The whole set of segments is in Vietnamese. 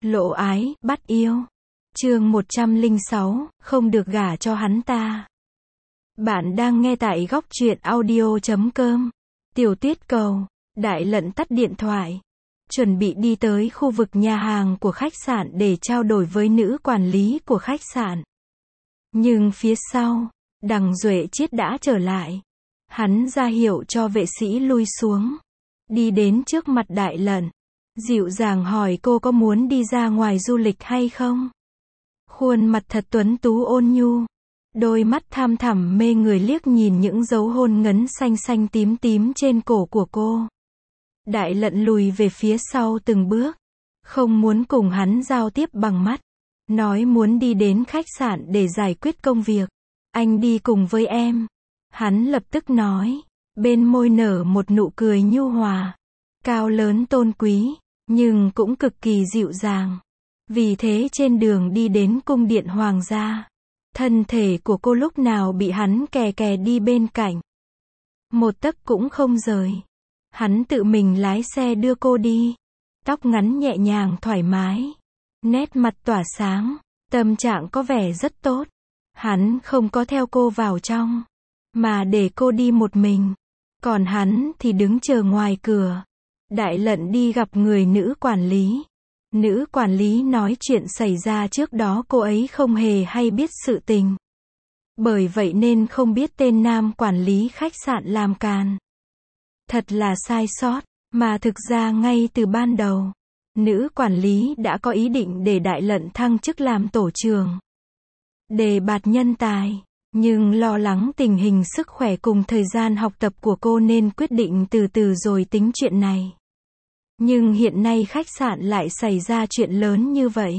Lộ ái, bắt yêu. Chương 106, không được gả cho hắn ta. Bạn đang nghe tại góc truyện audio.com. Tiểu Tuyết cầu. Đại Lận tắt điện thoại. Chuẩn bị đi tới khu vực nhà hàng của khách sạn để trao đổi với nữ quản lý của khách sạn. Nhưng phía sau, Đằng Duệ Chiết đã trở lại. Hắn ra hiệu cho vệ sĩ lui xuống. Đi đến trước mặt Đại Lận. Dịu dàng hỏi cô có muốn đi ra ngoài du lịch hay không? Khuôn mặt thật tuấn tú ôn nhu. Đôi mắt tham thẳm mê người liếc nhìn những dấu hôn ngấn xanh xanh tím tím trên cổ của cô. Đại Lận lùi về phía sau từng bước. Không muốn cùng hắn giao tiếp bằng mắt. Nói muốn đi đến khách sạn để giải quyết công việc. Anh đi cùng với em. Hắn lập tức nói. Bên môi nở một nụ cười nhu hòa. Cao lớn tôn quý. Nhưng cũng cực kỳ dịu dàng. Vì thế trên đường đi đến cung điện hoàng gia, thân thể của cô lúc nào bị hắn kè kè đi bên cạnh. Một tấc cũng không rời. Hắn tự mình lái xe đưa cô đi. Tóc ngắn nhẹ nhàng thoải mái. Nét mặt tỏa sáng. Tâm trạng có vẻ rất tốt. Hắn không có theo cô vào trong, mà để cô đi một mình. Còn hắn thì đứng chờ ngoài cửa. Đại Lận đi gặp người nữ quản lý. Nữ quản lý nói chuyện xảy ra trước đó cô ấy không hề hay biết sự tình. Bởi vậy nên không biết tên nam quản lý khách sạn làm càn. Thật là sai sót, mà thực ra ngay từ ban đầu, nữ quản lý đã có ý định để Đại Lận thăng chức làm tổ trưởng. Đề bạt nhân tài, nhưng lo lắng tình hình sức khỏe cùng thời gian học tập của cô nên quyết định từ từ rồi tính chuyện này. Nhưng hiện nay khách sạn lại xảy ra chuyện lớn như vậy.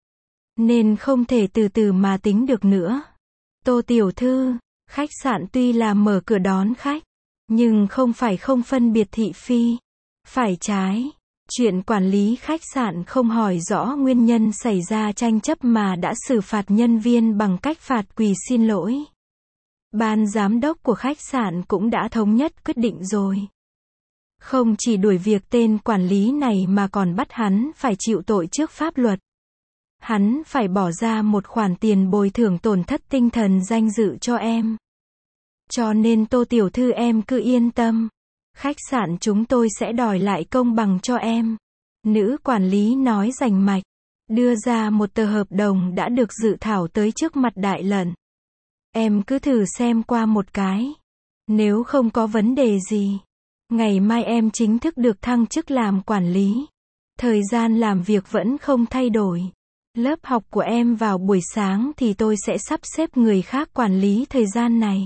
Nên không thể từ từ mà tính được nữa. Tô tiểu thư, khách sạn tuy là mở cửa đón khách, nhưng không phải không phân biệt thị phi. Phải trái, chuyện quản lý khách sạn không hỏi rõ nguyên nhân xảy ra tranh chấp mà đã xử phạt nhân viên bằng cách phạt quỳ xin lỗi. Ban giám đốc của khách sạn cũng đã thống nhất quyết định rồi. Không chỉ đuổi việc tên quản lý này mà còn bắt hắn phải chịu tội trước pháp luật. Hắn phải bỏ ra một khoản tiền bồi thường tổn thất tinh thần danh dự cho em. Cho nên Tô tiểu thư em cứ yên tâm. Khách sạn chúng tôi sẽ đòi lại công bằng cho em. Nữ quản lý nói rành mạch. Đưa ra một tờ hợp đồng đã được dự thảo tới trước mặt Đại Lận. Em cứ thử xem qua một cái. Nếu không có vấn đề gì, ngày mai em chính thức được thăng chức làm quản lý. Thời gian làm việc vẫn không thay đổi. Lớp học của em vào buổi sáng thì tôi sẽ sắp xếp người khác quản lý thời gian này.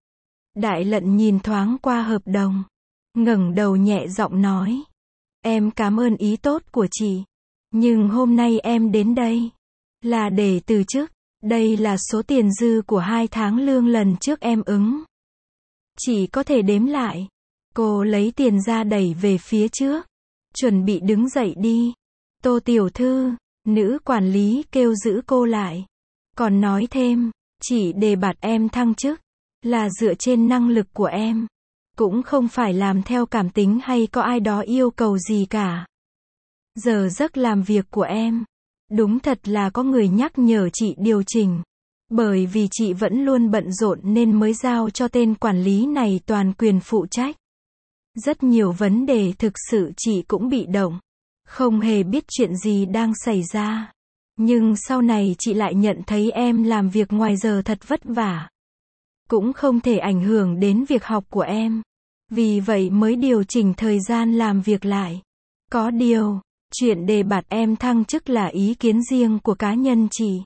Đại Lận nhìn thoáng qua hợp đồng. Ngẩng đầu nhẹ giọng nói. Em cảm ơn ý tốt của chị. Nhưng hôm nay em đến đây là để từ chức. Đây là số tiền dư của 2 tháng lương lần trước em ứng. Chỉ có thể đếm lại. Cô lấy tiền ra đẩy về phía trước. Chuẩn bị đứng dậy đi. Tô tiểu thư, nữ quản lý kêu giữ cô lại. Còn nói thêm, chỉ đề bạt em thăng chức là dựa trên năng lực của em. Cũng không phải làm theo cảm tính hay có ai đó yêu cầu gì cả. Giờ giấc làm việc của em, đúng thật là có người nhắc nhở chị điều chỉnh. Bởi vì chị vẫn luôn bận rộn nên mới giao cho tên quản lý này toàn quyền phụ trách. Rất nhiều vấn đề thực sự chị cũng bị động. Không hề biết chuyện gì đang xảy ra. Nhưng sau này chị lại nhận thấy em làm việc ngoài giờ thật vất vả. Cũng không thể ảnh hưởng đến việc học của em. Vì vậy mới điều chỉnh thời gian làm việc lại. Có điều, chuyện đề bạt em thăng chức là ý kiến riêng của cá nhân chị.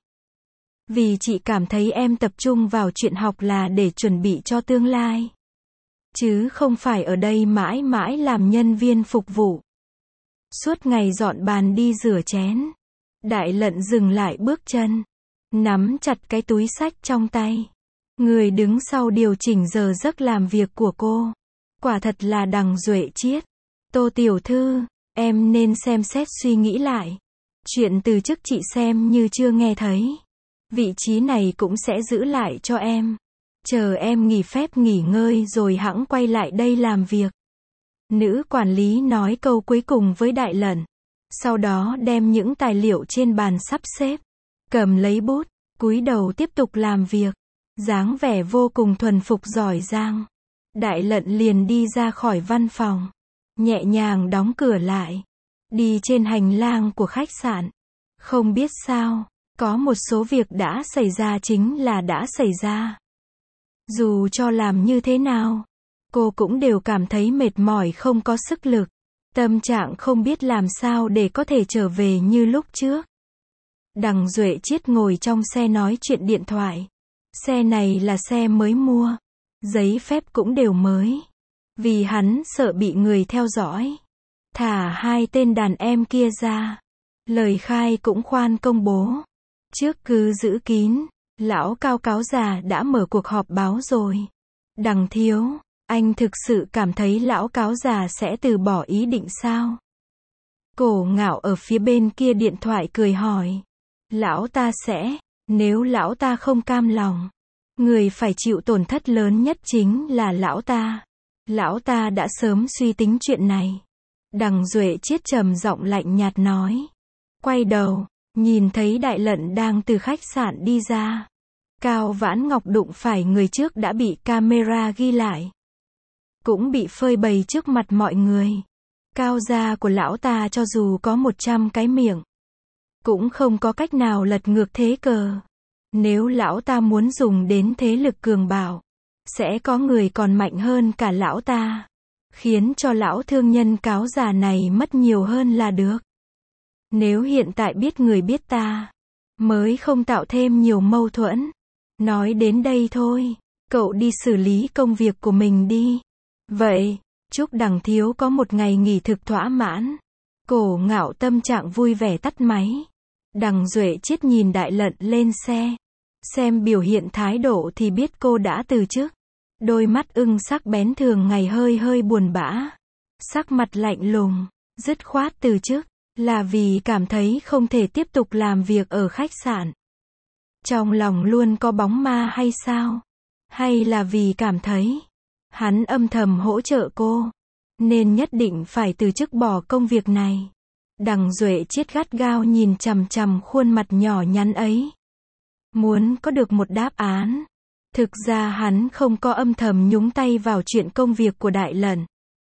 Vì chị cảm thấy em tập trung vào chuyện học là để chuẩn bị cho tương lai. Chứ không phải ở đây mãi mãi làm nhân viên phục vụ. Suốt ngày dọn bàn đi rửa chén. Đại Lận dừng lại bước chân. Nắm chặt cái túi xách trong tay. Người đứng sau điều chỉnh giờ giấc làm việc của cô. Quả thật là Đằng Duệ Chiết. Tô tiểu thư, em nên xem xét suy nghĩ lại. Chuyện từ chức chị xem như chưa nghe thấy. Vị trí này cũng sẽ giữ lại cho em. Chờ em nghỉ phép nghỉ ngơi rồi hẵng quay lại đây làm việc. Nữ quản lý nói câu cuối cùng với Đại Lận. Sau đó đem những tài liệu trên bàn sắp xếp, cầm lấy bút, cúi đầu tiếp tục làm việc, dáng vẻ vô cùng thuần phục giỏi giang. Đại Lận liền đi ra khỏi văn phòng, nhẹ nhàng đóng cửa lại, đi trên hành lang của khách sạn. Không biết sao, có một số việc đã xảy ra chính là đã xảy ra. Dù cho làm như thế nào, cô cũng đều cảm thấy mệt mỏi không có sức lực. Tâm trạng không biết làm sao để có thể trở về như lúc trước. Đằng Duệ Chiết ngồi trong xe nói chuyện điện thoại. Xe này là xe mới mua. Giấy phép cũng đều mới. Vì hắn sợ bị người theo dõi. Thả hai tên đàn em kia ra. Lời khai cũng khoan công bố. Trước cứ giữ kín. Lão Cao cáo già đã mở cuộc họp báo rồi. Đằng Thiếu, anh thực sự cảm thấy lão cáo già sẽ từ bỏ ý định sao? Cổ Ngạo ở phía bên kia điện thoại cười hỏi. Lão ta sẽ, nếu lão ta không cam lòng, người phải chịu tổn thất lớn nhất chính là lão ta. Lão ta đã sớm suy tính chuyện này. Đằng Duệ Chiết trầm giọng lạnh nhạt nói. Quay đầu, nhìn thấy Đại Lận đang từ khách sạn đi ra. Cao Vãn Ngọc đụng phải người trước đã bị camera ghi lại. Cũng bị phơi bày trước mặt mọi người. Cao gia của lão ta cho dù có 100 cái miệng, cũng không có cách nào lật ngược thế cờ. Nếu lão ta muốn dùng đến thế lực cường bạo, sẽ có người còn mạnh hơn cả lão ta. Khiến cho lão thương nhân cáo già này mất nhiều hơn là được. Nếu hiện tại biết người biết ta, mới không tạo thêm nhiều mâu thuẫn. Nói đến đây thôi, cậu đi xử lý công việc của mình đi. Vậy, chúc Đằng Thiếu có một ngày nghỉ thực thỏa mãn. Cổ Ngạo tâm trạng vui vẻ tắt máy. Đằng Duệ Chiết nhìn Đại Lận lên xe. Xem biểu hiện thái độ thì biết cô đã từ chức. Đôi mắt ưng sắc bén thường ngày hơi hơi buồn bã. Sắc mặt lạnh lùng, dứt khoát từ chức. Là vì cảm thấy không thể tiếp tục làm việc ở khách sạn. Trong lòng luôn có bóng ma hay sao? Hay là vì cảm thấy hắn âm thầm hỗ trợ cô, nên nhất định phải từ chức bỏ công việc này. Đằng Duệ Chiết gắt gao nhìn chằm chằm khuôn mặt nhỏ nhắn ấy. Muốn có được một đáp án. Thực ra hắn không có âm thầm nhúng tay vào chuyện công việc của Đại Lận.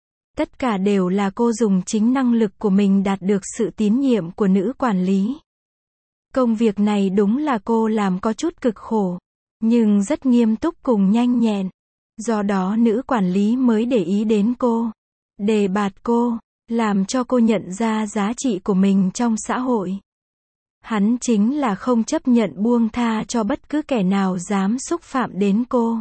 Tất cả đều là cô dùng chính năng lực của mình đạt được sự tín nhiệm của nữ quản lý. Công việc này đúng là cô làm có chút cực khổ, nhưng rất nghiêm túc cùng nhanh nhẹn. Do đó nữ quản lý mới để ý đến cô, đề bạt cô, làm cho cô nhận ra giá trị của mình trong xã hội. Hắn chính là không chấp nhận buông tha cho bất cứ kẻ nào dám xúc phạm đến cô.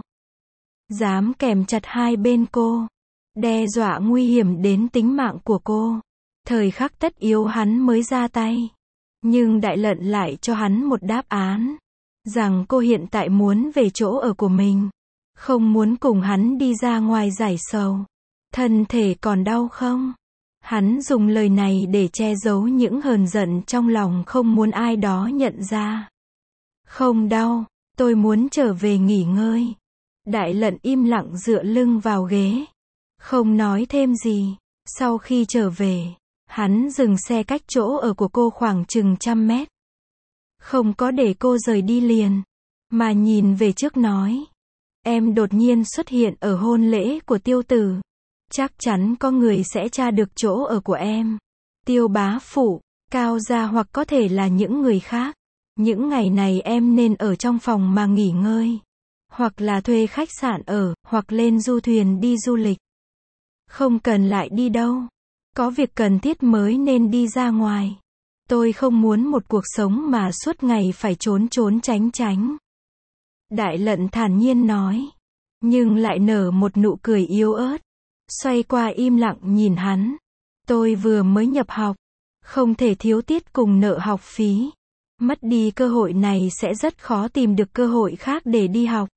Dám kèm chặt hai bên cô, đe dọa nguy hiểm đến tính mạng của cô. Thời khắc tất yếu hắn mới ra tay. Nhưng Đại Lận lại cho hắn một đáp án. Rằng cô hiện tại muốn về chỗ ở của mình. Không muốn cùng hắn đi ra ngoài giải sầu. Thân thể còn đau không? Hắn dùng lời này để che giấu những hờn giận trong lòng không muốn ai đó nhận ra. Không đau, tôi muốn trở về nghỉ ngơi. Đại Lận im lặng dựa lưng vào ghế. Không nói thêm gì. Sau khi trở về, hắn dừng xe cách chỗ ở của cô khoảng chừng 100 mét. Không có để cô rời đi liền, mà nhìn về trước nói. Em đột nhiên xuất hiện ở hôn lễ của Tiêu Tử. Chắc chắn có người sẽ tra được chỗ ở của em. Tiêu bá phụ, Cao gia hoặc có thể là những người khác. Những ngày này em nên ở trong phòng mà nghỉ ngơi. Hoặc là thuê khách sạn ở, hoặc lên du thuyền đi du lịch. Không cần lại đi đâu. Có việc cần thiết mới nên đi ra ngoài. Tôi không muốn một cuộc sống mà suốt ngày phải trốn trốn tránh tránh. Đại Lận thản nhiên nói. Nhưng lại nở một nụ cười yếu ớt. Xoay qua im lặng nhìn hắn. Tôi vừa mới nhập học. Không thể thiếu tiết cùng nợ học phí. Mất đi cơ hội này sẽ rất khó tìm được cơ hội khác để đi học.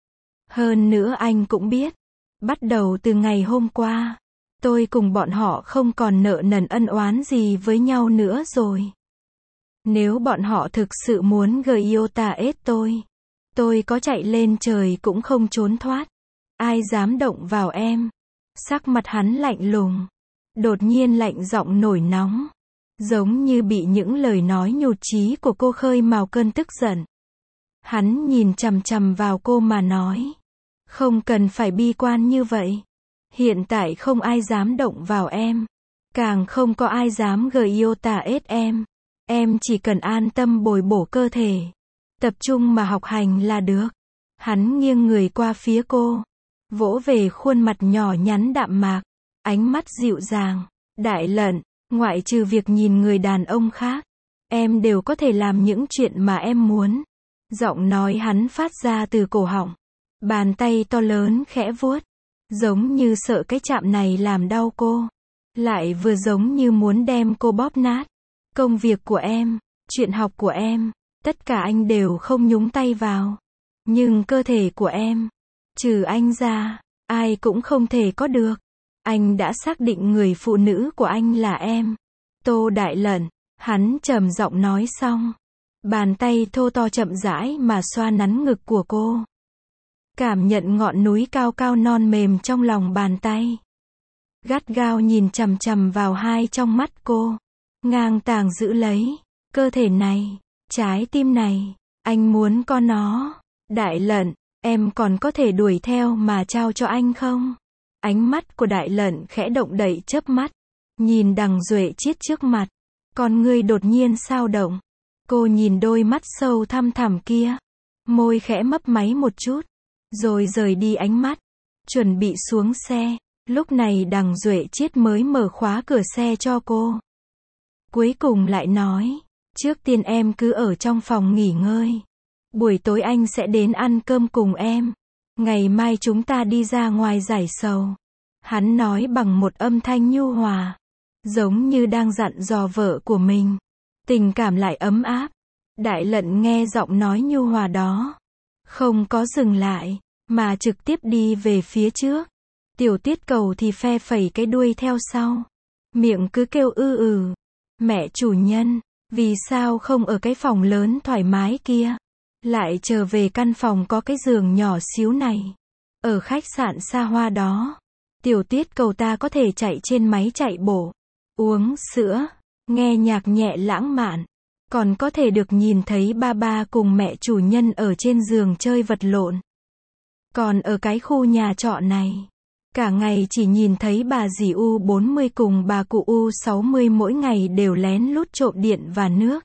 Hơn nữa anh cũng biết. Bắt đầu từ ngày hôm qua, tôi cùng bọn họ không còn nợ nần ân oán gì với nhau nữa rồi. Nếu bọn họ thực sự muốn gây yêu ta ết tôi có chạy lên trời cũng không trốn thoát. Ai dám động vào em? Sắc mặt hắn lạnh lùng. Đột nhiên lạnh giọng nổi nóng. giống như bị những lời nói nhụt chí của cô khơi mào cơn tức giận. Hắn nhìn chằm chằm vào cô mà nói. Không cần phải bi quan như vậy. Hiện tại không ai dám động vào em. Càng không có ai dám gợi yêu tà ết em. Em chỉ cần an tâm bồi bổ cơ thể. Tập trung mà học hành là được. Hắn nghiêng người qua phía cô. Vỗ về khuôn mặt nhỏ nhắn đạm mạc. Ánh mắt dịu dàng. Đại Lận, ngoại trừ việc nhìn người đàn ông khác, em đều có thể làm những chuyện mà em muốn. Giọng nói hắn phát ra từ cổ họng. Bàn tay to lớn khẽ vuốt. Giống như sợ cái chạm này làm đau cô. Lại vừa giống như muốn đem cô bóp nát. Công việc của em, chuyện học của em, tất cả anh đều không nhúng tay vào. Nhưng cơ thể của em, trừ anh ra, ai cũng không thể có được. Anh đã xác định người phụ nữ của anh là em. Tô Đại Lận, hắn trầm giọng nói xong. Bàn tay thô to chậm rãi mà xoa nắn ngực của cô. Cảm nhận ngọn núi cao cao non mềm trong lòng bàn tay. Gắt gao nhìn chằm chằm vào hai trong mắt cô. Ngang tàng giữ lấy. Cơ thể này, trái tim này, anh muốn có nó. Đại Lận, em còn có thể đuổi theo mà trao cho anh không? Ánh mắt của Đại Lận khẽ động đậy chớp mắt. Nhìn Đằng Duệ Chiết trước mặt. Con ngươi đột nhiên sao động. Cô nhìn đôi mắt sâu thăm thẳm kia. Môi khẽ mấp máy một chút. Rồi rời đi ánh mắt. Chuẩn bị xuống xe. Lúc này Đằng Duệ Chiết mới mở khóa cửa xe cho cô. Cuối cùng lại nói. Trước tiên em cứ ở trong phòng nghỉ ngơi. Buổi tối anh sẽ đến ăn cơm cùng em. Ngày mai chúng ta đi ra ngoài giải sầu. Hắn nói bằng một âm thanh nhu hòa. Giống như đang dặn dò vợ của mình. Tình cảm lại ấm áp. Đại Lận nghe giọng nói nhu hòa đó. Không có dừng lại. Mà trực tiếp đi về phía trước. Tiểu Tiết Cầu thì phe phẩy cái đuôi theo sau. Miệng cứ kêu ư. Mẹ chủ nhân, vì sao không ở cái phòng lớn thoải mái kia? Lại trở về căn phòng có cái giường nhỏ xíu này. Ở khách sạn xa hoa đó. Tiểu Tiết Cầu ta có thể chạy trên máy chạy bộ. Uống sữa. Nghe nhạc nhẹ lãng mạn. Còn có thể được nhìn thấy ba ba cùng mẹ chủ nhân ở trên giường chơi vật lộn. Còn ở cái khu nhà trọ này. Cả ngày chỉ nhìn thấy bà dì U40 cùng bà cụ U60 mỗi ngày đều lén lút trộm điện và nước.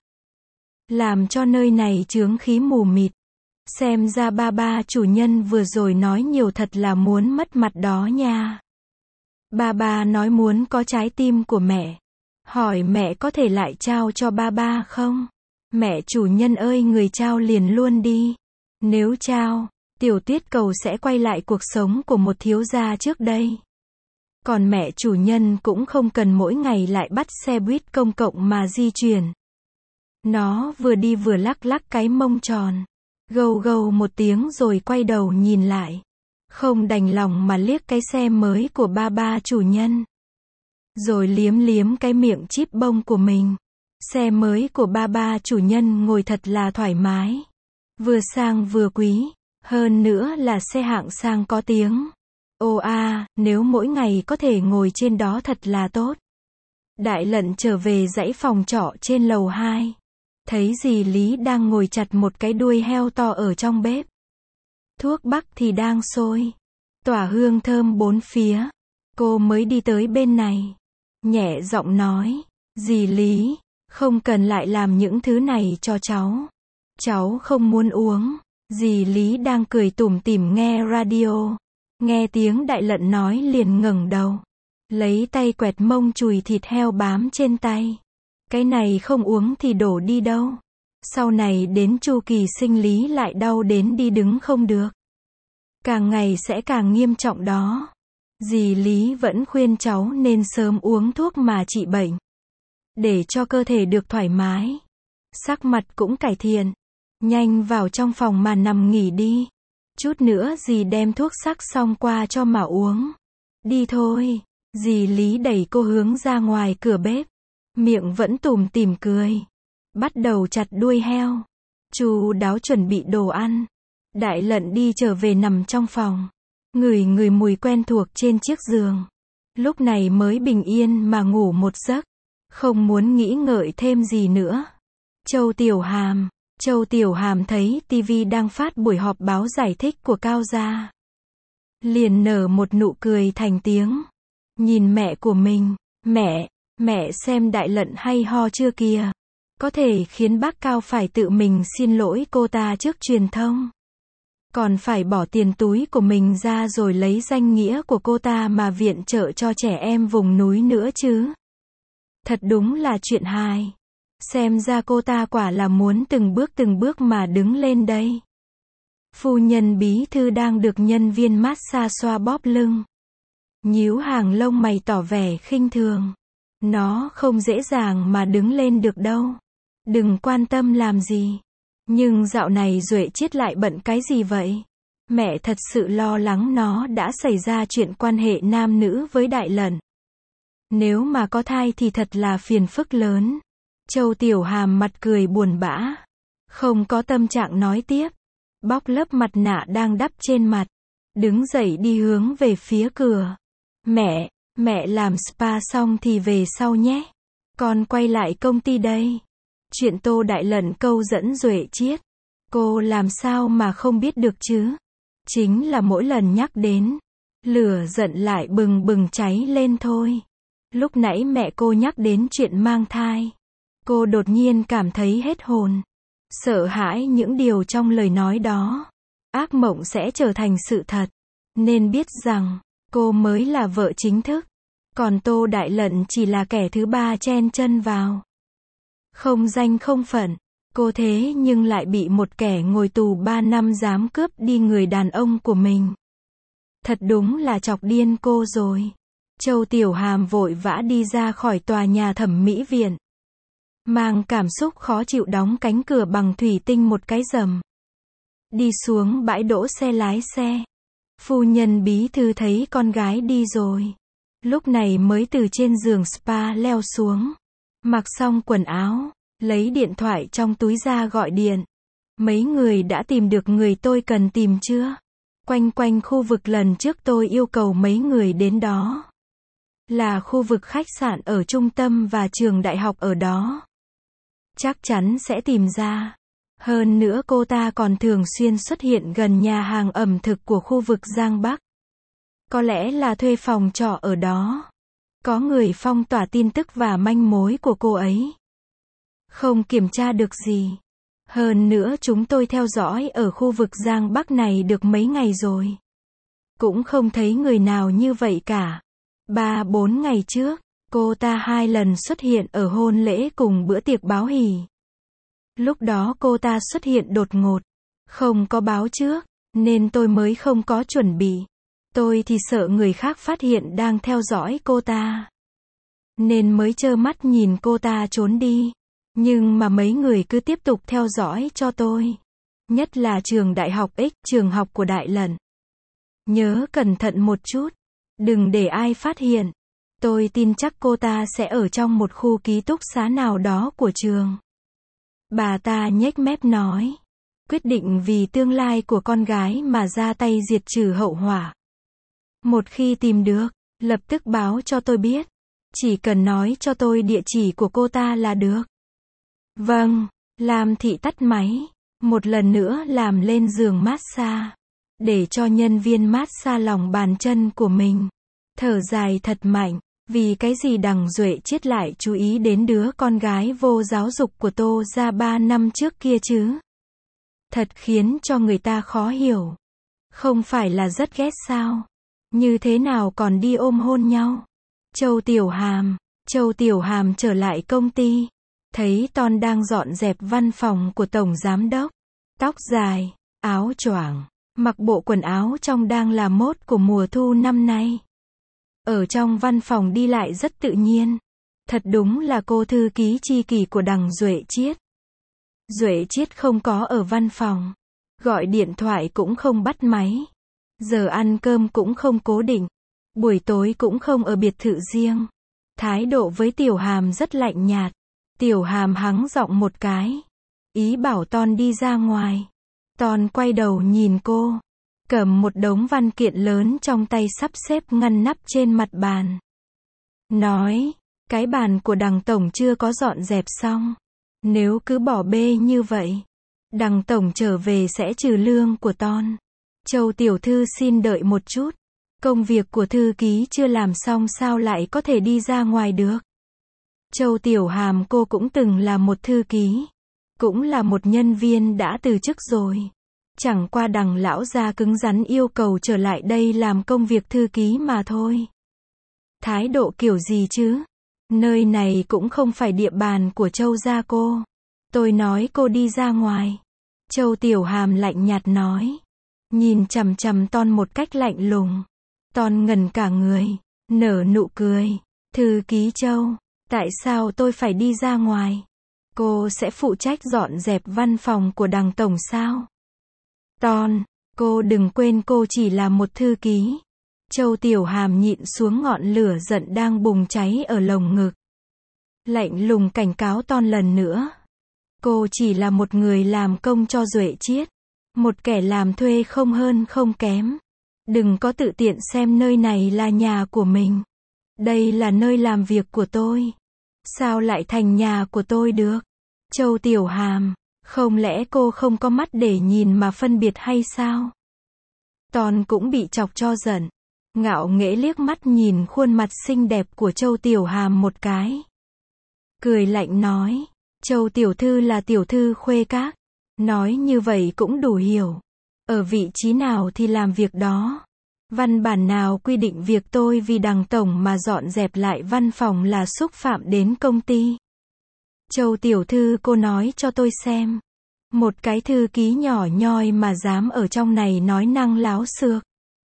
Làm cho nơi này chướng khí mù mịt. Xem ra ba ba chủ nhân vừa rồi nói nhiều thật là muốn mất mặt đó nha. Ba ba nói muốn có trái tim của mẹ. Hỏi mẹ có thể lại trao cho ba ba không? Mẹ chủ nhân ơi, người trao liền luôn đi. Nếu trao, Tiểu Tiết Cầu sẽ quay lại cuộc sống của một thiếu gia trước đây. Còn mẹ chủ nhân cũng không cần mỗi ngày lại bắt xe buýt công cộng mà di chuyển. Nó vừa đi vừa lắc lắc cái mông tròn. Gâu gâu một tiếng rồi quay đầu nhìn lại. Không đành lòng mà liếc cái xe mới của ba ba chủ nhân. Rồi liếm liếm cái miệng chip bông của mình. Xe mới của ba ba chủ nhân ngồi thật là thoải mái. Vừa sang vừa quý. Hơn nữa là xe hạng sang có tiếng. Ồ à, nếu mỗi ngày có thể ngồi trên đó thật là tốt. Đại Lận trở về dãy phòng trọ trên lầu 2. Thấy dì Lý đang ngồi chặt một cái đuôi heo to ở trong bếp. Thuốc bắc thì đang sôi. Tỏa hương thơm bốn phía. Cô mới đi tới bên này. Nhẹ giọng nói. Dì Lý, không cần lại làm những thứ này cho cháu. Cháu không muốn uống. Dì Lý đang cười tủm tỉm nghe radio. Nghe tiếng Đại Lận nói liền ngẩng đầu. Lấy tay quẹt mông chùi thịt heo bám trên tay. Cái này không uống thì đổ đi đâu. Sau này đến chu kỳ sinh lý lại đau đến đi đứng không được. Càng ngày sẽ càng nghiêm trọng đó. Dì Lý vẫn khuyên cháu nên sớm uống thuốc mà trị bệnh. Để cho cơ thể được thoải mái. Sắc mặt cũng cải thiện. Nhanh vào trong phòng mà nằm nghỉ đi. Chút nữa dì đem thuốc sắc xong qua cho mà uống. Đi thôi. Dì Lý đẩy cô hướng ra ngoài cửa bếp. Miệng vẫn tủm tỉm cười. Bắt đầu chặt đuôi heo. Chu đáo chuẩn bị đồ ăn. Đại Lận đi trở về nằm trong phòng. Ngửi mùi quen thuộc trên chiếc giường. Lúc này mới bình yên mà ngủ một giấc. Không muốn nghĩ ngợi thêm gì nữa. Châu Tiểu Hàm thấy TV đang phát buổi họp báo giải thích của Cao gia. Liền nở một nụ cười thành tiếng. Nhìn mẹ của mình, mẹ xem Đại Lận hay ho chưa kìa. Có thể khiến bác Cao phải tự mình xin lỗi cô ta trước truyền thông. Còn phải bỏ tiền túi của mình ra rồi lấy danh nghĩa của cô ta mà viện trợ cho trẻ em vùng núi nữa chứ. Thật đúng là chuyện hài. Xem ra cô ta quả là muốn từng bước mà đứng lên đây. Phu nhân bí thư đang được nhân viên massage xoa bóp lưng. Nhíu hàng lông mày tỏ vẻ khinh thường. Nó không dễ dàng mà đứng lên được đâu. Đừng quan tâm làm gì. Nhưng dạo này Duệ Chiết lại bận cái gì vậy? Mẹ thật sự lo lắng nó đã xảy ra chuyện quan hệ nam nữ với Đại Lận. Nếu mà có thai thì thật là phiền phức lớn. Châu Tiểu Hàm mặt cười buồn bã. Không có tâm trạng nói tiếp. Bóc lớp mặt nạ đang đắp trên mặt. Đứng dậy đi hướng về phía cửa. Mẹ làm spa xong thì về sau nhé. Con quay lại công ty đây. Chuyện Tô Đại Lận câu dẫn Duệ Chiết. Cô làm sao mà không biết được chứ? Chính là mỗi lần nhắc đến, lửa giận lại bừng cháy lên thôi. Lúc nãy mẹ cô nhắc đến chuyện mang thai. Cô đột nhiên cảm thấy hết hồn. Sợ hãi những điều trong lời nói đó. Ác mộng sẽ trở thành sự thật. Nên biết rằng, cô mới là vợ chính thức. Còn Tô Đại Lận chỉ là kẻ thứ ba chen chân vào. Không danh không phận. Cô thế nhưng lại bị một kẻ ngồi tù 3 năm dám cướp đi người đàn ông của mình. Thật đúng là chọc điên cô rồi. Châu Tiểu Hàm vội vã đi ra khỏi tòa nhà thẩm mỹ viện. Mang cảm xúc khó chịu đóng cánh cửa bằng thủy tinh một cái rầm. Đi xuống bãi đỗ xe lái xe. Phu nhân bí thư thấy con gái đi rồi. Lúc này mới từ trên giường spa leo xuống. Mặc xong quần áo. Lấy điện thoại trong túi ra gọi điện. Mấy người đã tìm được người tôi cần tìm chưa? Quanh khu vực lần trước tôi yêu cầu mấy người đến đó. Là khu vực khách sạn ở trung tâm và trường đại học ở đó. Chắc chắn sẽ tìm ra. Hơn nữa cô ta còn thường xuyên xuất hiện gần nhà hàng ẩm thực của khu vực Giang Bắc. Có lẽ là thuê phòng trọ ở đó. Có người phong tỏa tin tức và manh mối của cô ấy. Không kiểm tra được gì. Hơn nữa chúng tôi theo dõi ở khu vực Giang Bắc này được mấy ngày rồi. Cũng không thấy người nào như vậy cả. 3-4 ngày trước, cô ta 2 lần xuất hiện ở hôn lễ cùng bữa tiệc báo hỉ. Lúc đó cô ta xuất hiện đột ngột. Không có báo trước, nên tôi mới không có chuẩn bị. Tôi thì sợ người khác phát hiện đang theo dõi cô ta. Nên mới trơ mắt nhìn cô ta trốn đi. Nhưng mà mấy người cứ tiếp tục theo dõi cho tôi. Nhất là trường đại học X, trường học của Đại Lận. Nhớ cẩn thận một chút. Đừng để ai phát hiện. Tôi tin chắc cô ta sẽ ở trong một khu ký túc xá nào đó của trường. Bà ta nhếch mép nói. Quyết định vì tương lai của con gái mà ra tay diệt trừ hậu họa. Một khi tìm được, lập tức báo cho tôi biết. Chỉ cần nói cho tôi địa chỉ của cô ta là được. Vâng, Lam Thị tắt máy. Một lần nữa làm lên giường massage. Để cho nhân viên massage lòng bàn chân của mình. Thở dài thật mạnh. Vì cái gì đằng Duệ Chiết lại chú ý đến đứa con gái vô giáo dục của Tô ra 3 năm trước kia chứ? Thật khiến cho người ta khó hiểu. Không phải là rất ghét sao? Như thế nào còn đi ôm hôn nhau? Châu Tiểu Hàm trở lại công ty. Thấy Ton đang dọn dẹp văn phòng của Tổng Giám Đốc. Tóc dài, áo choàng, mặc bộ quần áo trong đang là mốt của mùa thu năm nay. Ở trong văn phòng đi lại rất tự nhiên. Thật đúng là cô thư ký tri kỷ của đằng Duệ Chiết. Duệ Chiết không có ở văn phòng. Gọi điện thoại cũng không bắt máy. Giờ ăn cơm cũng không cố định. Buổi tối cũng không ở biệt thự riêng. Thái độ với Tiểu Hàm rất lạnh nhạt. Tiểu Hàm hắng giọng một cái. Ý bảo Ton đi ra ngoài. Ton quay đầu nhìn cô. Cầm một đống văn kiện lớn trong tay sắp xếp ngăn nắp trên mặt bàn. Nói, Cái bàn của Đằng tổng chưa có dọn dẹp xong. Nếu cứ bỏ bê như vậy, Đằng tổng trở về sẽ trừ lương của ton. Châu tiểu thư xin đợi một chút. Công việc của thư ký chưa làm xong sao lại có thể đi ra ngoài được. Châu Tiểu Hàm cô cũng từng là một thư ký. Cũng là một nhân viên đã từ chức rồi. Chẳng qua Đằng lão gia cứng rắn yêu cầu trở lại đây làm công việc thư ký mà thôi. Thái độ kiểu gì chứ? Nơi này cũng không phải địa bàn của Châu gia cô. Tôi nói cô đi ra ngoài. Châu Tiểu Hàm lạnh nhạt nói. Nhìn chằm chằm ton một cách lạnh lùng. Ton ngẩn cả người, nở nụ cười. Thư ký Châu, tại sao tôi phải đi ra ngoài? Cô sẽ phụ trách dọn dẹp văn phòng của Đằng tổng sao? Ton, cô đừng quên cô chỉ là một thư ký. Châu Tiểu Hàm nhịn xuống ngọn lửa giận đang bùng cháy ở lồng ngực. Lạnh lùng cảnh cáo Ton lần nữa. Cô chỉ là một người làm công cho Duệ Chiết. Một kẻ làm thuê không hơn không kém. Đừng có tự tiện xem nơi này là nhà của mình. Đây là nơi làm việc của tôi. Sao lại thành nhà của tôi được? Châu Tiểu Hàm, không lẽ cô không có mắt để nhìn mà phân biệt hay sao? Ton cũng bị chọc cho giận. Ngạo nghễ liếc mắt nhìn khuôn mặt xinh đẹp của Châu Tiểu Hàm một cái. Cười lạnh nói, Châu tiểu thư là tiểu thư khuê các. Nói như vậy cũng đủ hiểu. Ở vị trí nào thì làm việc đó. Văn bản nào quy định việc tôi vì Đằng tổng mà dọn dẹp lại văn phòng là xúc phạm đến công ty? Châu tiểu thư cô nói cho tôi xem. Một cái thư ký nhỏ nhoi mà dám ở trong này nói năng láo xược.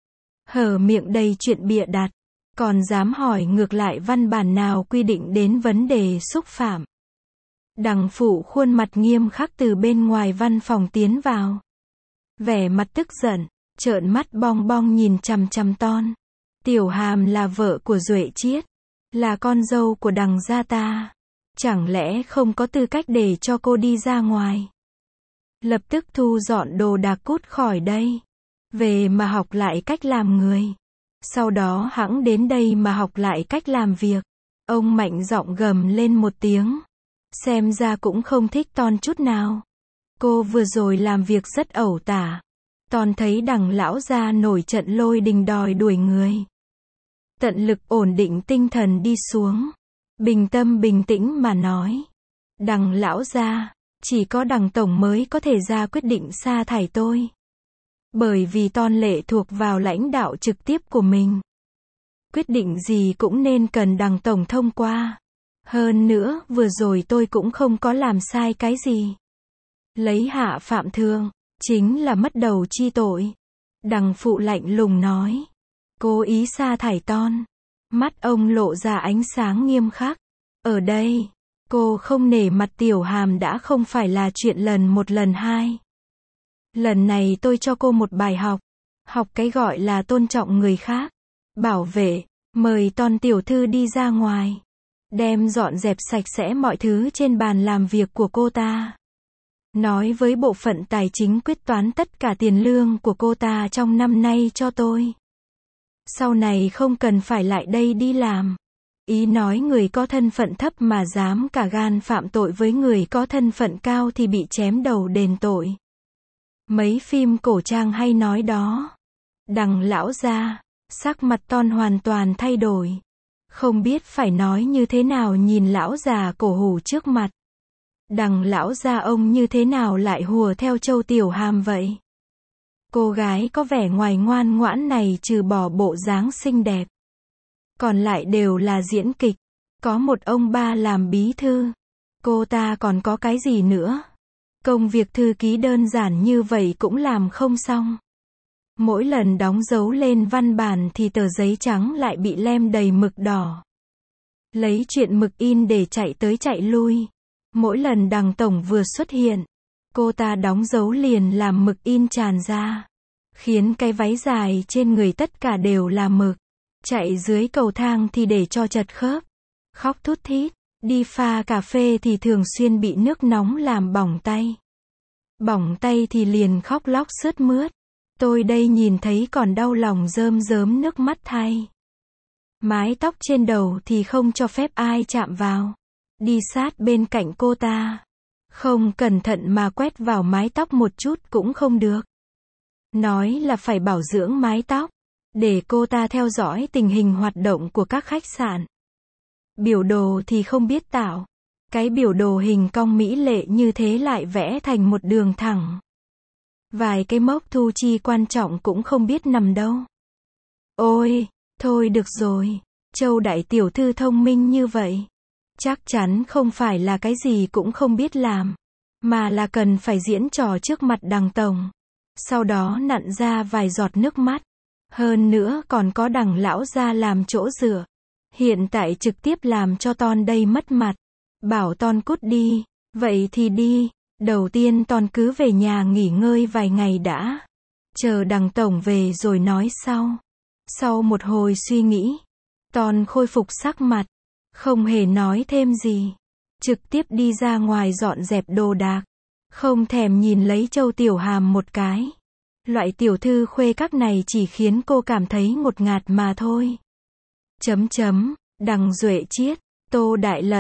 Hở miệng đầy chuyện bịa đặt. Còn dám hỏi ngược lại văn bản nào quy định đến vấn đề xúc phạm. Đằng phụ khuôn mặt nghiêm khắc từ bên ngoài văn phòng tiến vào. Vẻ mặt tức giận, trợn mắt bong bong nhìn chằm chằm Ton. Tiểu Hàm là vợ của Duệ Chiết, là con dâu của Đằng gia ta. Chẳng lẽ không có tư cách để cho cô đi ra ngoài? Lập tức thu dọn đồ đạc cút khỏi đây. Về mà học lại cách làm người. Sau đó hẵng đến đây mà học lại cách làm việc. Ông mạnh giọng gầm lên một tiếng. Xem ra cũng không thích Ton chút nào. Cô vừa rồi làm việc rất ẩu tả. Ton thấy Đằng lão gia nổi trận lôi đình đòi đuổi người. Tận lực ổn định tinh thần đi xuống. Bình tâm bình tĩnh mà nói. Đằng lão gia, chỉ có Đằng tổng mới có thể ra quyết định sa thải tôi. Bởi vì Ton lệ thuộc vào lãnh đạo trực tiếp của mình. Quyết định gì cũng nên cần Đằng tổng thông qua. Hơn nữa, vừa rồi tôi cũng không có làm sai cái gì. Lấy hạ phạm thượng, chính là mất đầu chi tội. Đằng phụ lạnh lùng nói. Cố ý sa thải Ton. Mắt ông lộ ra ánh sáng nghiêm khắc. Ở đây, cô không nể mặt Tiểu Hàm đã không phải là chuyện lần một lần hai. Lần này tôi cho cô một bài học. Học cái gọi là tôn trọng người khác. Bảo vệ, mời Ton tiểu thư đi ra ngoài. Đem dọn dẹp sạch sẽ mọi thứ trên bàn làm việc của cô ta. Nói với bộ phận tài chính quyết toán tất cả tiền lương của cô ta trong năm nay cho tôi. Sau này không cần phải lại đây đi làm. Ý nói người có thân phận thấp mà dám cả gan phạm tội với người có thân phận cao thì bị chém đầu đền tội. Mấy phim cổ trang hay nói đó. Đằng lão gia, sắc mặt Ton hoàn toàn thay đổi. Không biết phải nói như thế nào nhìn lão già cổ hủ trước mặt. Đằng lão gia ông như thế nào lại hùa theo Châu Tiểu Hàm vậy? Cô gái có vẻ ngoài ngoan ngoãn này trừ bỏ bộ dáng xinh đẹp. Còn lại đều là diễn kịch. Có một ông ba làm bí thư. Cô ta còn có cái gì nữa? Công việc thư ký đơn giản như vậy cũng làm không xong. Mỗi lần đóng dấu lên văn bản thì tờ giấy trắng lại bị lem đầy mực đỏ. Lấy chuyện mực in để chạy tới chạy lui. Mỗi lần Đằng tổng vừa xuất hiện, cô ta đóng dấu liền làm mực in tràn ra. Khiến cái váy dài trên người tất cả đều là mực. Chạy dưới cầu thang thì để cho chật khớp. Khóc thút thít. Đi pha cà phê thì thường xuyên bị nước nóng làm bỏng tay. Bỏng tay thì liền khóc lóc sướt mướt. Tôi đây nhìn thấy còn đau lòng rơm rớm nước mắt thay. Mái tóc trên đầu thì không cho phép ai chạm vào. Đi sát bên cạnh cô ta. Không cẩn thận mà quét vào mái tóc một chút cũng không được. Nói là phải bảo dưỡng mái tóc, để cô ta theo dõi tình hình hoạt động của các khách sạn. Biểu đồ thì không biết tạo. Cái biểu đồ hình cong mỹ lệ như thế lại vẽ thành một đường thẳng. Vài cái mốc thu chi quan trọng cũng không biết nằm đâu. Ôi, thôi được rồi. Châu đại tiểu thư thông minh như vậy. Chắc chắn không phải là cái gì cũng không biết làm. Mà là cần phải diễn trò trước mặt đằng tổng. Sau đó nặn ra vài giọt nước mắt. Hơn nữa còn có đằng lão ra làm chỗ dựa. Hiện tại trực tiếp làm cho Ton đây mất mặt. Bảo Ton cút đi. Vậy thì đi. Đầu tiên Ton cứ về nhà nghỉ ngơi vài ngày đã. Chờ đằng tổng về rồi nói sau. Sau một hồi suy nghĩ, Ton khôi phục sắc mặt. Không hề nói thêm gì. Trực tiếp đi ra ngoài dọn dẹp đồ đạc. Không thèm nhìn lấy Châu Tiểu Hàm một cái. Loại tiểu thư khuê các này chỉ khiến cô cảm thấy ngột ngạt mà thôi. Đằng Duệ Chiết, Tô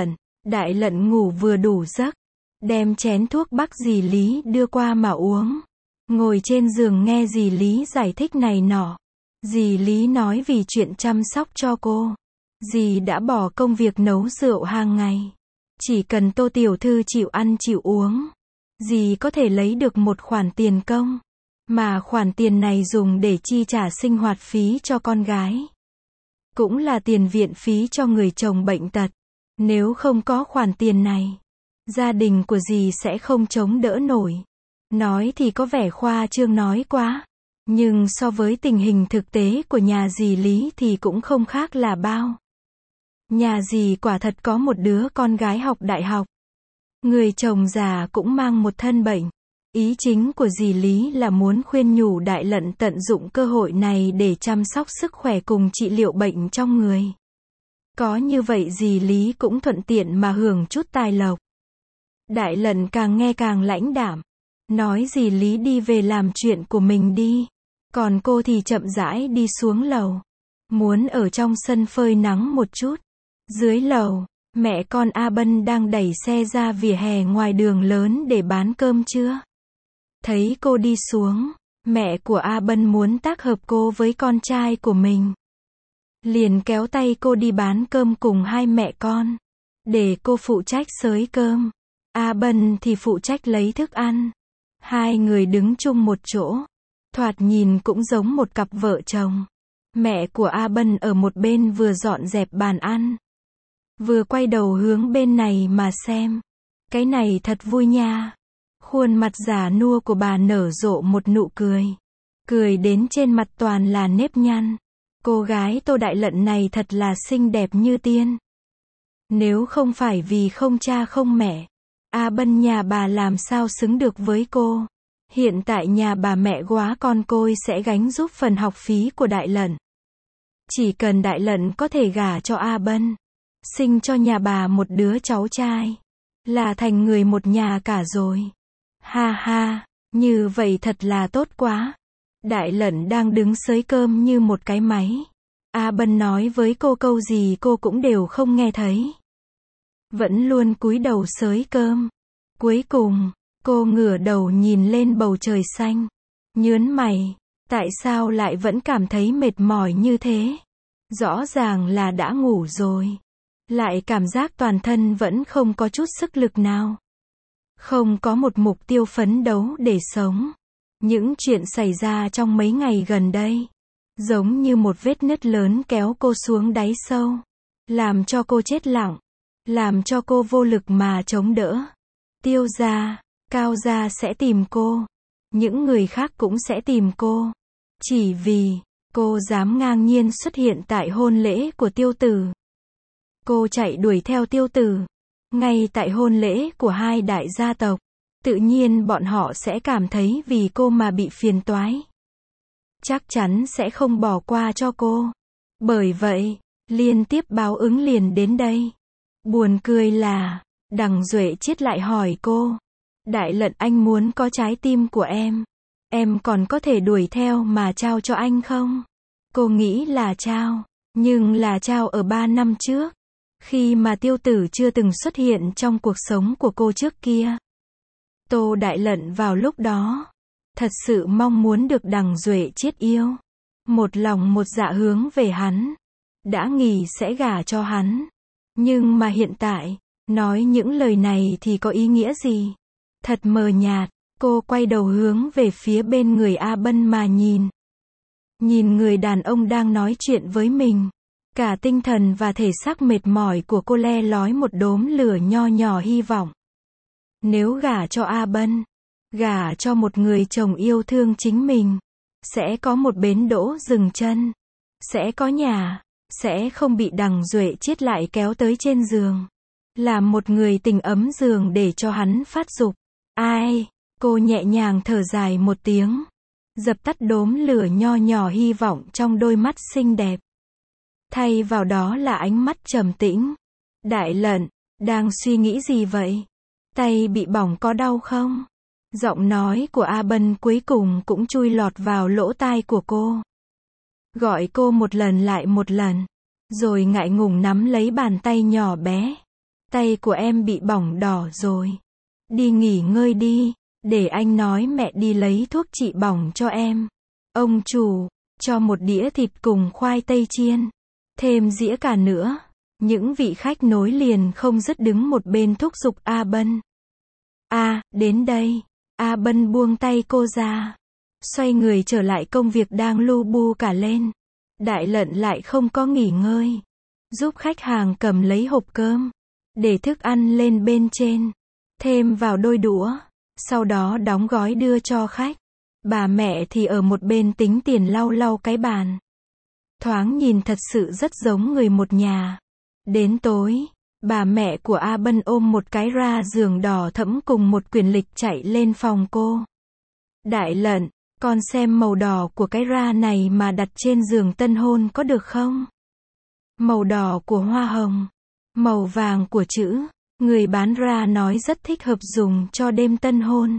Đại Lận ngủ vừa đủ giấc. Đem chén thuốc bắc dì Lý đưa qua mà uống. Ngồi trên giường nghe dì Lý giải thích này nọ. Dì Lý nói vì chuyện chăm sóc cho cô. Dì đã bỏ công việc nấu rượu hàng ngày. Chỉ cần Tô tiểu thư chịu ăn chịu uống. Dì có thể lấy được một khoản tiền công. Mà khoản tiền này dùng để chi trả sinh hoạt phí cho con gái. Cũng là tiền viện phí cho người chồng bệnh tật. Nếu không có khoản tiền này, gia đình của dì sẽ không chống đỡ nổi. Nói thì có vẻ khoa trương nói quá. Nhưng so với tình hình thực tế của nhà dì Lý thì cũng không khác là bao. Nhà dì quả thật có một đứa con gái học đại học. Người chồng già cũng mang một thân bệnh. Ý chính của dì Lý là muốn khuyên nhủ Đại Lận tận dụng cơ hội này để chăm sóc sức khỏe cùng trị liệu bệnh trong người. Có như vậy dì Lý cũng thuận tiện mà hưởng chút tài lộc. Đại Lận càng nghe càng lãnh đạm. Nói dì Lý đi về làm chuyện của mình đi. Còn cô thì chậm rãi đi xuống lầu. Muốn ở trong sân phơi nắng một chút. Dưới lầu, mẹ con A Bân đang đẩy xe ra vỉa hè ngoài đường lớn để bán cơm trưa. Thấy cô đi xuống, mẹ của A Bân muốn tác hợp cô với con trai của mình. Liền kéo tay cô đi bán cơm cùng hai mẹ con. Để cô phụ trách xới cơm. A Bân thì phụ trách lấy thức ăn. Hai người đứng chung một chỗ. Thoạt nhìn cũng giống một cặp vợ chồng. Mẹ của A Bân ở một bên vừa dọn dẹp bàn ăn. Vừa quay đầu hướng bên này mà xem. Cái này thật vui nha. Khuôn mặt già nua của bà nở rộ một nụ cười. Cười đến trên mặt toàn là nếp nhăn. Cô gái Tô Đại Lận này thật là xinh đẹp như tiên. Nếu không phải vì không cha không mẹ, A Bân nhà bà làm sao xứng được với cô. Hiện tại nhà bà mẹ góa con côi sẽ gánh giúp phần học phí của Đại Lận. Chỉ cần Đại Lận có thể gả cho A Bân, sinh cho nhà bà một đứa cháu trai, là thành người một nhà cả rồi. Ha ha, như vậy thật là tốt quá. Đại Lận đang đứng xới cơm như một cái máy. A Bân nói với cô câu gì cô cũng đều không nghe thấy. Vẫn luôn cúi đầu xới cơm. Cuối cùng, cô ngửa đầu nhìn lên bầu trời xanh. Nhớn mày, tại sao lại vẫn cảm thấy mệt mỏi như thế? Rõ ràng là đã ngủ rồi. Lại cảm giác toàn thân vẫn không có chút sức lực nào. Không có một mục tiêu phấn đấu để sống. Những chuyện xảy ra trong mấy ngày gần đây, giống như một vết nứt lớn kéo cô xuống đáy sâu. Làm cho cô chết lặng. Làm cho cô vô lực mà chống đỡ. Tiêu gia, Cao gia sẽ tìm cô. Những người khác cũng sẽ tìm cô. Chỉ vì, cô dám ngang nhiên xuất hiện tại hôn lễ của Tiêu Tử. Cô chạy đuổi theo Tiêu Tử. Ngay tại hôn lễ của hai đại gia tộc. Tự nhiên bọn họ sẽ cảm thấy vì cô mà bị phiền toái. Chắc chắn sẽ không bỏ qua cho cô. Bởi vậy, liên tiếp báo ứng liền đến đây. Buồn cười là, đằng Duệ Chiết lại hỏi cô. Đại Lận anh muốn có trái tim của em còn có thể đuổi theo mà trao cho anh không? Cô nghĩ là trao. Nhưng là trao ở 3 năm trước. Khi mà Tiêu Tử chưa từng xuất hiện trong cuộc sống của cô trước kia. Tô Đại Lận vào lúc đó. Thật sự mong muốn được Đằng Duệ Chiết yêu. Một lòng một dạ hướng về hắn. Đã nghỉ sẽ gả cho hắn. Nhưng mà hiện tại, nói những lời này thì có ý nghĩa gì? Thật mờ nhạt, cô quay đầu hướng về phía bên người A Bân mà nhìn. Nhìn người đàn ông đang nói chuyện với mình. Cả tinh thần và thể xác mệt mỏi của cô le lói một đốm lửa nho nhỏ hy vọng. Nếu gả cho A Bân, gả cho một người chồng yêu thương chính mình, sẽ có một bến đỗ dừng chân, sẽ có nhà, sẽ không bị Đằng Duệ Chiết lại kéo tới trên giường. Làm một người tình ấm giường để cho hắn phát dục. Ai? Cô nhẹ nhàng thở dài một tiếng. Dập tắt đốm lửa nho nhỏ hy vọng trong đôi mắt xinh đẹp. Thay vào đó là ánh mắt trầm tĩnh. Đại Lận, đang suy nghĩ gì vậy? Tay bị bỏng có đau không? Giọng nói của A Bân cuối cùng cũng chui lọt vào lỗ tai của cô. Gọi cô một lần lại một lần. Rồi ngại ngùng nắm lấy bàn tay nhỏ bé. Tay của em bị bỏng đỏ rồi. Đi nghỉ ngơi đi. Để anh nói mẹ đi lấy thuốc trị bỏng cho em. Ông chủ, cho một đĩa thịt cùng khoai tây chiên. Thêm dĩa cà nữa. Những vị khách nối liền không dứt đứng một bên thúc giục A Bân. Đến đây. A Bân buông tay cô ra. Xoay người trở lại công việc đang lu bu cả lên. Đại Lận lại không có nghỉ ngơi. Giúp khách hàng cầm lấy hộp cơm. Để thức ăn lên bên trên. Thêm vào đôi đũa. Sau đó đóng gói đưa cho khách. Bà mẹ thì ở một bên tính tiền lau lau cái bàn. Thoáng nhìn thật sự rất giống người một nhà. Đến tối, bà mẹ của A Bân ôm một cái ra giường đỏ thẫm cùng một quyển lịch chạy lên phòng cô. Đại Lận, con xem màu đỏ của cái ra này mà đặt trên giường tân hôn có được không? Màu đỏ của hoa hồng, màu vàng của chữ. Người bán ra nói rất thích hợp dùng cho đêm tân hôn.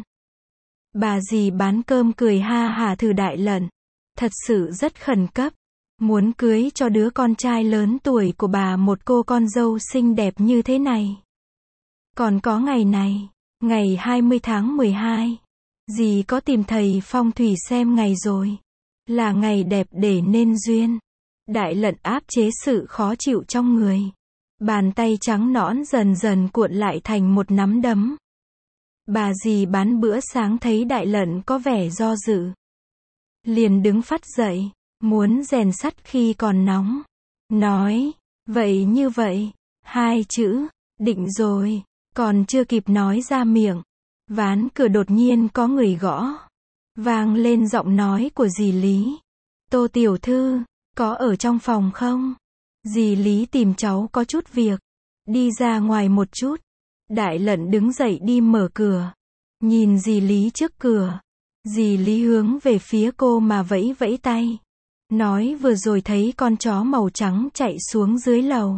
Bà dì bán cơm cười ha hả thử Đại Lận. Thật sự rất khẩn cấp. Muốn cưới cho đứa con trai lớn tuổi của bà một cô con dâu xinh đẹp như thế này. Còn có ngày này, ngày 20 tháng 12. Dì có tìm thầy phong thủy xem ngày rồi. Là ngày đẹp để nên duyên. Đại Lận áp chế sự khó chịu trong người. Bàn tay trắng nõn dần dần cuộn lại thành một nắm đấm. Bà dì bán bữa sáng thấy Đại Lận có vẻ do dự. Liền đứng phắt dậy, muốn rèn sắt khi còn nóng. Nói, vậy như vậy, 2 chữ, định rồi, còn chưa kịp nói ra miệng. Ván cửa đột nhiên có người gõ. Vang lên giọng nói của dì Lý. Tô tiểu thư, có ở trong phòng không? Dì Lý tìm cháu có chút việc. Đi ra ngoài một chút. Đại Lận đứng dậy đi mở cửa. Nhìn dì Lý trước cửa. Dì Lý hướng về phía cô mà vẫy vẫy tay. Nói vừa rồi thấy con chó màu trắng chạy xuống dưới lầu.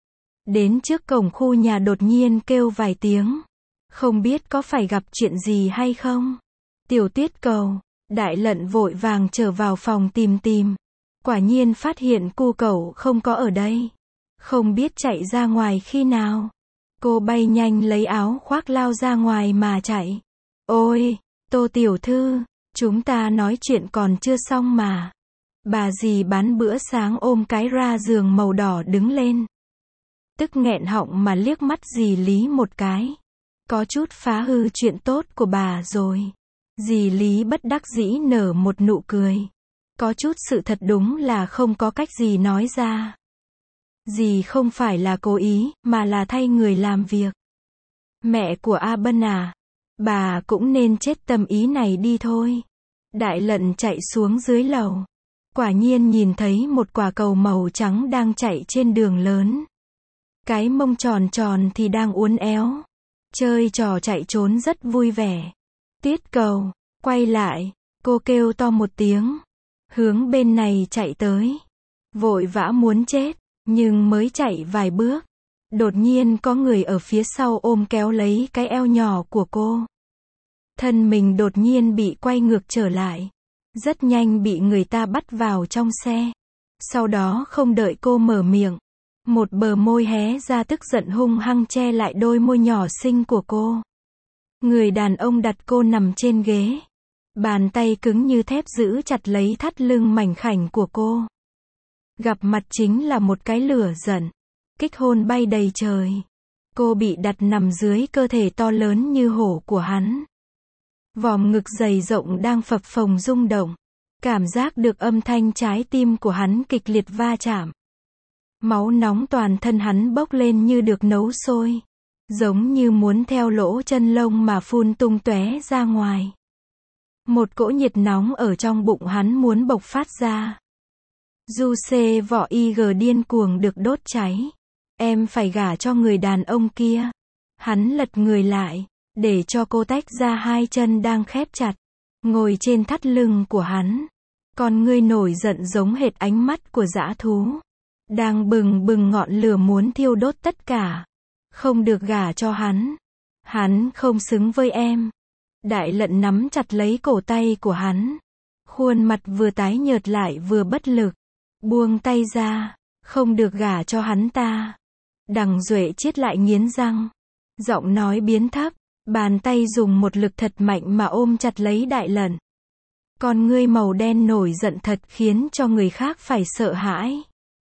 Đến trước cổng khu nhà đột nhiên kêu vài tiếng. Không biết có phải gặp chuyện gì hay không? Tiểu Tuyết cầu. Đại Lận vội vàng trở vào phòng tìm. Quả nhiên phát hiện cu cẩu không có ở đây. Không biết chạy ra ngoài khi nào. Cô bay nhanh lấy áo khoác lao ra ngoài mà chạy. Ôi, Tô tiểu thư, chúng ta nói chuyện còn chưa xong mà. Bà dì bán bữa sáng ôm cái ra giường màu đỏ đứng lên. Tức nghẹn họng mà liếc mắt dì Lý một cái. Có chút phá hư chuyện tốt của bà rồi. Dì Lý bất đắc dĩ nở một nụ cười. Có chút sự thật đúng là không có cách gì nói ra. Dì không phải là cố ý, mà là thay người làm việc. Mẹ của A Bân à, bà cũng nên chết tâm ý này đi thôi. Đại Lận chạy xuống dưới lầu. Quả nhiên nhìn thấy một quả cầu màu trắng đang chạy trên đường lớn. Cái mông tròn tròn thì đang uốn éo. Chơi trò chạy trốn rất vui vẻ. Tuyết cầu, quay lại, cô kêu to một tiếng. Hướng bên này chạy tới. Vội vã muốn chết, nhưng mới chạy vài bước. Đột nhiên có người ở phía sau ôm kéo lấy cái eo nhỏ của cô. Thân mình đột nhiên bị quay ngược trở lại. Rất nhanh bị người ta bắt vào trong xe. Sau đó không đợi cô mở miệng, một bờ môi hé ra tức giận hung hăng che lại đôi môi nhỏ xinh của cô. Người đàn ông đặt cô nằm trên ghế. Bàn tay cứng như thép giữ chặt lấy thắt lưng mảnh khảnh của cô. Gặp mặt chính là một cái lửa giận. Kích hôn bay đầy trời. Cô bị đặt nằm dưới cơ thể to lớn như hổ của hắn. Vòm ngực dày rộng đang phập phồng rung động. Cảm giác được âm thanh trái tim của hắn kịch liệt va chạm. Máu nóng toàn thân hắn bốc lên như được nấu sôi. Giống như muốn theo lỗ chân lông mà phun tung tóe ra ngoài. Một cỗ nhiệt nóng ở trong bụng hắn muốn bộc phát ra. Du xê vỏ IG điên cuồng được đốt cháy. Em phải gả cho người đàn ông kia. Hắn lật người lại, để cho cô tách ra hai chân đang khép chặt. Ngồi trên thắt lưng của hắn. Con ngươi nổi giận giống hệt ánh mắt của dã thú. Đang bừng bừng ngọn lửa muốn thiêu đốt tất cả. Không được gả cho hắn. Hắn không xứng với em. Đại Lận nắm chặt lấy cổ tay của hắn. Khuôn mặt vừa tái nhợt lại vừa bất lực. Buông tay ra. Không được gả cho hắn ta. Đằng Duệ Chiết lại nghiến răng. Giọng nói biến thấp. Bàn tay dùng một lực thật mạnh mà ôm chặt lấy Đại Lận. Con ngươi màu đen nổi giận thật khiến cho người khác phải sợ hãi.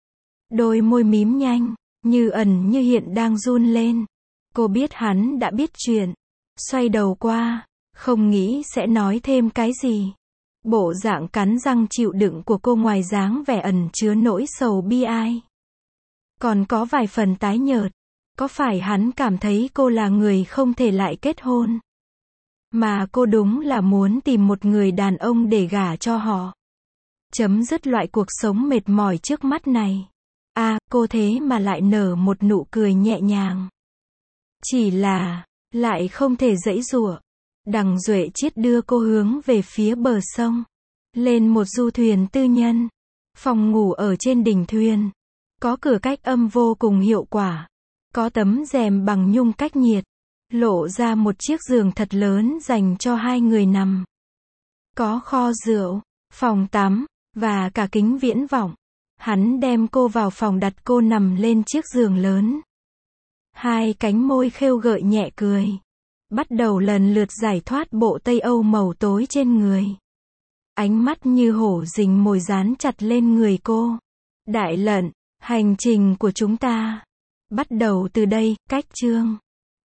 Đôi môi mím nhanh, như ẩn như hiện đang run lên. Cô biết hắn đã biết chuyện. Xoay đầu qua, không nghĩ sẽ nói thêm cái gì. Bộ dạng cắn răng chịu đựng của cô ngoài dáng vẻ ẩn chứa nỗi sầu bi ai. Còn có vài phần tái nhợt. Có phải hắn cảm thấy cô là người không thể lại kết hôn? Mà cô đúng là muốn tìm một người đàn ông để gả cho họ. Chấm dứt loại cuộc sống mệt mỏi trước mắt này. Cô thế mà lại nở một nụ cười nhẹ nhàng. Chỉ là, lại không thể giãy giụa. Đằng Duệ Chiết đưa cô hướng về phía bờ sông. Lên một du thuyền tư nhân. Phòng ngủ ở trên đỉnh thuyền. Có cửa cách âm vô cùng hiệu quả. Có tấm rèm bằng nhung cách nhiệt. Lộ ra một chiếc giường thật lớn dành cho hai người nằm. Có kho rượu, phòng tắm, và cả kính viễn vọng. Hắn đem cô vào phòng đặt cô nằm lên chiếc giường lớn. Hai cánh môi khêu gợi nhẹ cười. Bắt đầu lần lượt giải thoát bộ Tây Âu màu tối trên người. Ánh mắt như hổ rình mồi dán chặt lên người cô. Đại Lận, hành trình của chúng ta bắt đầu từ đây, cách chương